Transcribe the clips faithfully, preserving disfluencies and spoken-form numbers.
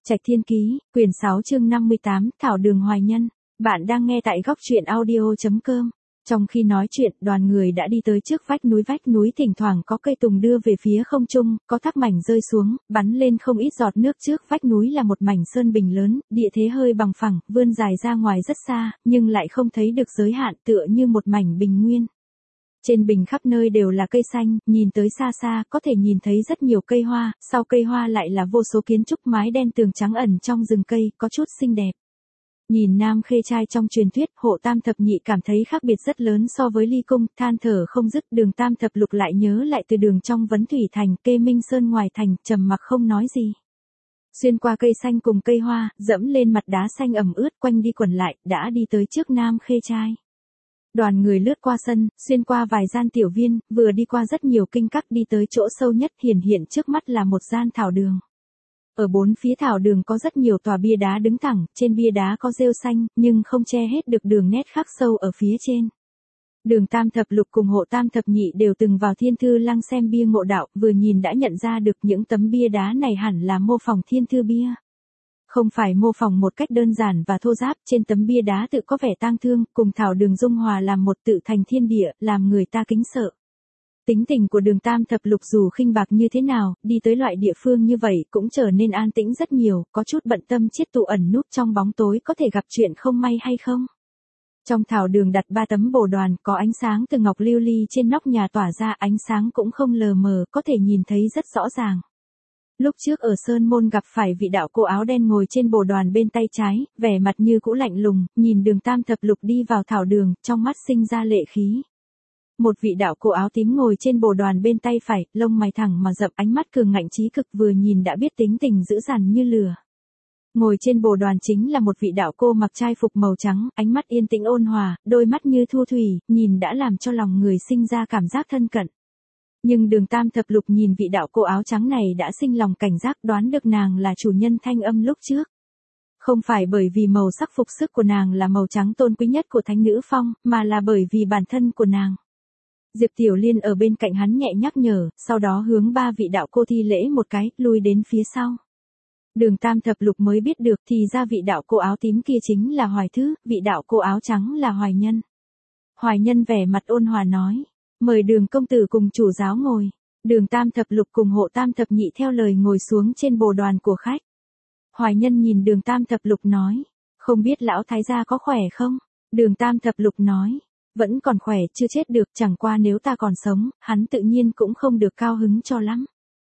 Trạch Thiên Ký, quyển sáu chương năm mươi tám, Thảo Đường Hoài Nhân. Bạn đang nghe tại góc truyện audio.com. Trong khi nói chuyện, đoàn người đã đi tới trước vách núi vách núi thỉnh thoảng có cây tùng đưa về phía không trung, có thác mảnh rơi xuống, bắn lên không ít giọt nước trước vách núi là một mảnh sơn bình lớn, địa thế hơi bằng phẳng, vươn dài ra ngoài rất xa, nhưng lại không thấy được giới hạn tựa như một mảnh bình nguyên. Trên bình khắp nơi đều là cây xanh, nhìn tới xa xa có thể nhìn thấy rất nhiều cây hoa, sau cây hoa lại là vô số kiến trúc mái đen tường trắng ẩn trong rừng cây, có chút xinh đẹp. Nhìn Nam Khê Trai trong truyền thuyết, Hộ Tam Thập Nhị cảm thấy khác biệt rất lớn so với Ly Cung, than thở không dứt. Đường Tam Thập Lục lại nhớ lại từ đường trong Vấn Thủy Thành, Kê Minh Sơn ngoài thành, trầm mặc không nói gì. Xuyên qua cây xanh cùng cây hoa, dẫm lên mặt đá xanh ẩm ướt, quanh đi quẩn lại, đã đi tới trước Nam Khê Trai. Đoàn người lướt qua sân, xuyên qua vài gian tiểu viên, vừa đi qua rất nhiều kinh các, đi tới chỗ sâu nhất, hiển hiện trước mắt là một gian thảo đường. Ở bốn phía thảo đường có rất nhiều tòa bia đá đứng thẳng, trên bia đá có rêu xanh, nhưng không che hết được đường nét khắc sâu ở phía trên. Đường Tam Thập Lục cùng Hộ Tam Thập Nhị đều từng vào Thiên Thư Lăng xem bia ngộ đạo, vừa nhìn đã nhận ra được những tấm bia đá này hẳn là mô phỏng Thiên Thư bia. Không phải mô phỏng một cách đơn giản và thô ráp, trên tấm bia đá tự có vẻ tang thương, cùng thảo đường dung hòa làm một tự thành thiên địa, làm người ta kính sợ. Tính tình của đường Tam Thập Lục dù khinh bạc như thế nào, đi tới loại địa phương như vậy cũng trở nên an tĩnh rất nhiều, có chút bận tâm chiết tụ ẩn núp trong bóng tối có thể gặp chuyện không may hay không. Trong thảo đường đặt ba tấm bồ đoàn, có ánh sáng từ ngọc lưu ly trên nóc nhà tỏa ra, ánh sáng cũng không lờ mờ, có thể nhìn thấy rất rõ ràng. Lúc trước ở Sơn Môn gặp phải vị đạo cô áo đen ngồi trên bồ đoàn bên tay trái, vẻ mặt như cũ lạnh lùng, nhìn đường Tam Thập Lục đi vào thảo đường, trong mắt sinh ra lệ khí. Một vị đạo cô áo tím ngồi trên bồ đoàn bên tay phải, lông mày thẳng mà rậm, ánh mắt cường ngạnh chí cực, vừa nhìn đã biết tính tình dữ dằn như lửa. Ngồi trên bồ đoàn chính là một vị đạo cô mặc trai phục màu trắng, ánh mắt yên tĩnh ôn hòa, đôi mắt như thu thủy, nhìn đã làm cho lòng người sinh ra cảm giác thân cận. Nhưng đường Tam Thập Lục nhìn vị đạo cô áo trắng này đã sinh lòng cảnh giác, đoán được nàng là chủ nhân thanh âm lúc trước. Không phải bởi vì màu sắc phục sức của nàng là màu trắng tôn quý nhất của thánh nữ phong, mà là bởi vì bản thân của nàng. Diệp Tiểu Liên ở bên cạnh hắn nhẹ nhắc nhở, sau đó hướng ba vị đạo cô thi lễ một cái, lui đến phía sau. Đường Tam Thập Lục mới biết được thì ra vị đạo cô áo tím kia chính là Hoài Thứ, vị đạo cô áo trắng là Hoài Nhân. Hoài Nhân vẻ mặt ôn hòa nói, mời đường công tử cùng chủ giáo ngồi. Đường Tam Thập Lục cùng Hộ Tam Thập Nhị theo lời ngồi xuống trên bồ đoàn của khách. Hoài Nhân nhìn đường Tam Thập Lục nói, không biết lão thái gia có khỏe không? Đường Tam Thập Lục nói, vẫn còn khỏe, chưa chết được, chẳng qua nếu ta còn sống, hắn tự nhiên cũng không được cao hứng cho lắm.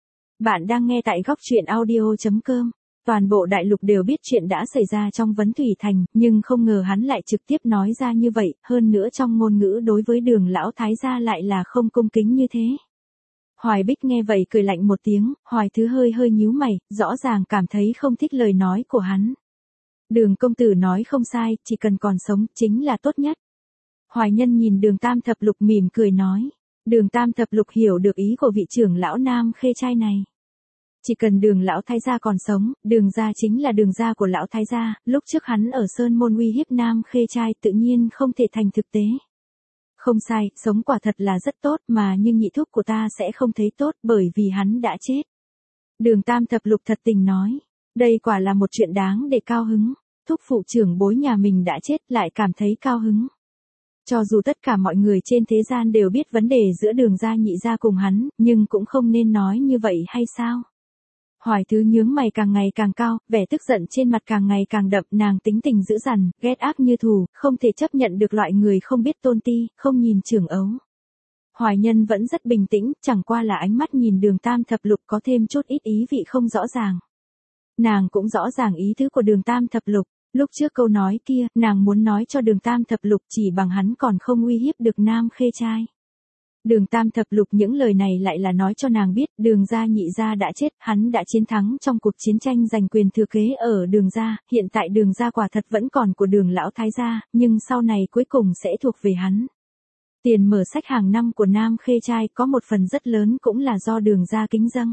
Bạn đang nghe tại góc truyện audio.com. Toàn bộ đại lục đều biết chuyện đã xảy ra trong Vấn Thủy Thành, nhưng không ngờ hắn lại trực tiếp nói ra như vậy, hơn nữa trong ngôn ngữ đối với đường lão thái gia lại là không cung kính như thế. Hoài Bích nghe vậy cười lạnh một tiếng, Hoài Thứ hơi hơi nhíu mày, rõ ràng cảm thấy không thích lời nói của hắn. Đường công tử nói không sai, chỉ cần còn sống, chính là tốt nhất. Hoài Nhân nhìn đường Tam Thập Lục mỉm cười nói. Đường Tam Thập Lục hiểu được ý của vị trưởng lão Nam Khê Trai này. Chỉ cần đường lão thái gia còn sống, đường gia chính là đường gia của lão thái gia, lúc trước hắn ở Sơn Môn uy hiếp Nam Khê Trai tự nhiên không thể thành thực tế. Không sai, sống quả thật là rất tốt mà nhưng nhị thúc của ta sẽ không thấy tốt bởi vì hắn đã chết. Đường Tam Thập Lục thật tình nói, đây quả là một chuyện đáng để cao hứng, thúc phụ trưởng bối nhà mình đã chết lại cảm thấy cao hứng. Cho dù tất cả mọi người trên thế gian đều biết vấn đề giữa đường gia nhị gia cùng hắn, nhưng cũng không nên nói như vậy hay sao? Hoài Thứ nhướng mày càng ngày càng cao, vẻ tức giận trên mặt càng ngày càng đậm, nàng tính tình dữ dằn, ghét ác như thù, không thể chấp nhận được loại người không biết tôn ti, không nhìn trưởng ấu. Hoài Nhân vẫn rất bình tĩnh, chẳng qua là ánh mắt nhìn đường Tam Thập Lục có thêm chút ít ý vị không rõ ràng. Nàng cũng rõ ràng ý tứ của đường Tam Thập Lục, lúc trước câu nói kia, nàng muốn nói cho đường Tam Thập Lục chỉ bằng hắn còn không uy hiếp được Nam Khê Trai. Đường Tam Thập Lục những lời này lại là nói cho nàng biết, đường gia nhị gia đã chết, hắn đã chiến thắng trong cuộc chiến tranh giành quyền thừa kế ở đường gia, hiện tại đường gia quả thật vẫn còn của đường lão thái gia, nhưng sau này cuối cùng sẽ thuộc về hắn. Tiền mở sách hàng năm của Nam Khê Trai có một phần rất lớn cũng là do đường gia kính dâng.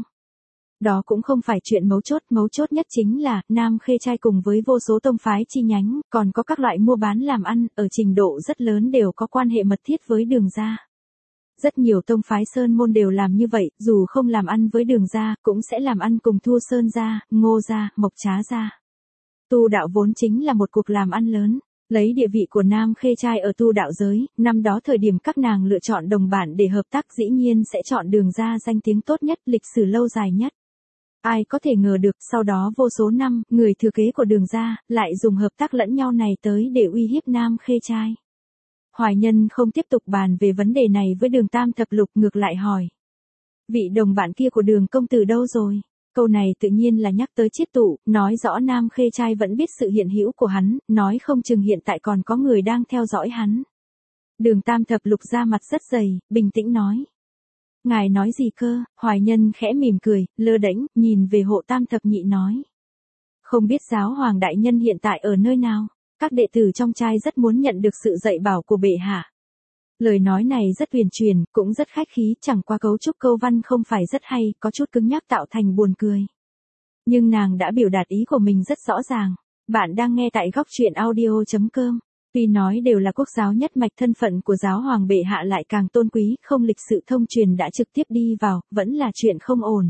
Đó cũng không phải chuyện mấu chốt, mấu chốt nhất chính là, Nam Khê Trai cùng với vô số tông phái chi nhánh, còn có các loại mua bán làm ăn, ở trình độ rất lớn đều có quan hệ mật thiết với đường gia. Rất nhiều tông phái Sơn môn đều làm như vậy, dù không làm ăn với Đường gia, cũng sẽ làm ăn cùng Thu Sơn gia, Ngô gia, Mộc Trá gia. Tu đạo vốn chính là một cuộc làm ăn lớn, lấy địa vị của Nam Khê trai ở tu đạo giới, năm đó thời điểm các nàng lựa chọn đồng bản để hợp tác dĩ nhiên sẽ chọn Đường gia danh tiếng tốt nhất, lịch sử lâu dài nhất. Ai có thể ngờ được, sau đó vô số năm, người thừa kế của Đường gia, lại dùng hợp tác lẫn nhau này tới để uy hiếp Nam Khê trai. Hoài Nhân không tiếp tục bàn về vấn đề này với Đường Tam Thập Lục, ngược lại hỏi. Vị đồng bạn kia của Đường công tử đâu rồi? Câu này tự nhiên là nhắc tới Chiết Tụ, nói rõ Nam Khê trai vẫn biết sự hiện hữu của hắn, nói không chừng hiện tại còn có người đang theo dõi hắn. Đường Tam Thập Lục ra mặt rất dày, bình tĩnh nói. Ngài nói gì cơ? Hoài Nhân khẽ mỉm cười, lơ đễnh, nhìn về Hộ Tam Thập Nhị nói. Không biết giáo hoàng đại nhân hiện tại ở nơi nào? Các đệ tử trong trai rất muốn nhận được sự dạy bảo của bệ hạ. Lời nói này rất huyền truyền, cũng rất khách khí, chẳng qua cấu trúc câu văn không phải rất hay, có chút cứng nhắc tạo thành buồn cười. Nhưng nàng đã biểu đạt ý của mình rất rõ ràng. Bạn đang nghe tại góc truyện audio chấm com. Tuy nói đều là quốc giáo nhất mạch, thân phận của giáo hoàng bệ hạ lại càng tôn quý, không lịch sự thông truyền đã trực tiếp đi vào, vẫn là chuyện không ổn.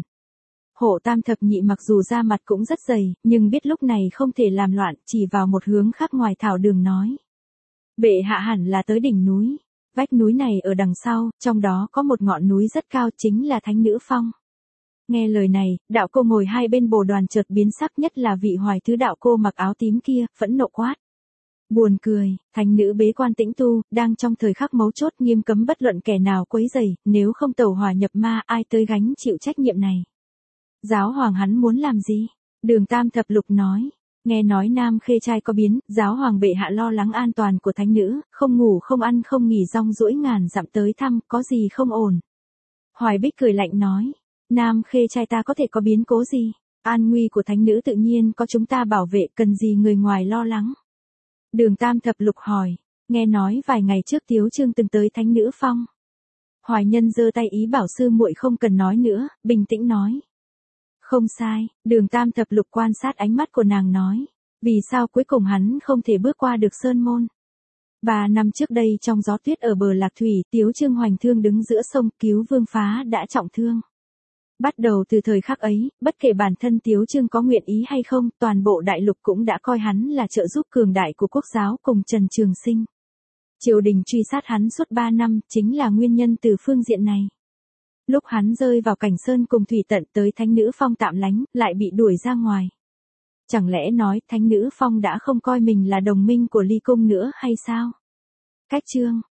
Hộ Tam Thập Nhị mặc dù da mặt cũng rất dày, nhưng biết lúc này không thể làm loạn, chỉ vào một hướng khác ngoài thảo đường nói. Bệ hạ hẳn là tới đỉnh núi. Vách núi này ở đằng sau, trong đó có một ngọn núi rất cao, chính là Thánh Nữ Phong. Nghe lời này, đạo cô ngồi hai bên bồ đoàn chợt biến sắc, nhất là vị Hoài Thứ đạo cô mặc áo tím kia, phẫn nộ quát. Buồn cười, thánh nữ bế quan tĩnh tu, đang trong thời khắc mấu chốt, nghiêm cấm bất luận kẻ nào quấy rầy, nếu không tẩu hỏa nhập ma, ai tới gánh chịu trách nhiệm này. Giáo hoàng hắn muốn làm gì? Đường Tam Thập Lục nói. Nghe nói Nam Khê trai có biến, giáo hoàng bệ hạ lo lắng an toàn của thánh nữ, không ngủ không ăn không nghỉ rong ruổi ngàn dặm tới thăm, có gì không ổn. Hoài Bích cười lạnh nói. Nam Khê trai ta có thể có biến cố gì? An nguy của thánh nữ tự nhiên có chúng ta bảo vệ, cần gì người ngoài lo lắng. Đường Tam Thập Lục hỏi. Nghe nói vài ngày trước Tiếu Trương từng tới Thánh Nữ Phong. Hoài Nhân giơ tay ý bảo sư muội không cần nói nữa, bình tĩnh nói. Không sai, Đường Tam Thập Lục quan sát ánh mắt của nàng nói. Vì sao cuối cùng hắn không thể bước qua được sơn môn? Ba năm trước đây trong gió tuyết ở bờ Lạc Thủy, Tiếu Trương hoành thương đứng giữa sông, cứu Vương Phá đã trọng thương. Bắt đầu từ thời khắc ấy, bất kể bản thân Tiếu Trương có nguyện ý hay không, toàn bộ đại lục cũng đã coi hắn là trợ giúp cường đại của quốc giáo cùng Trần Trường Sinh. Triều đình truy sát hắn suốt ba năm, chính là nguyên nhân từ phương diện này. Lúc hắn rơi vào cảnh sơn cùng thủy tận tới Thánh Nữ Phong tạm lánh, lại bị đuổi ra ngoài. Chẳng lẽ nói Thánh Nữ Phong đã không coi mình là đồng minh của Ly Cung nữa hay sao? Cách chương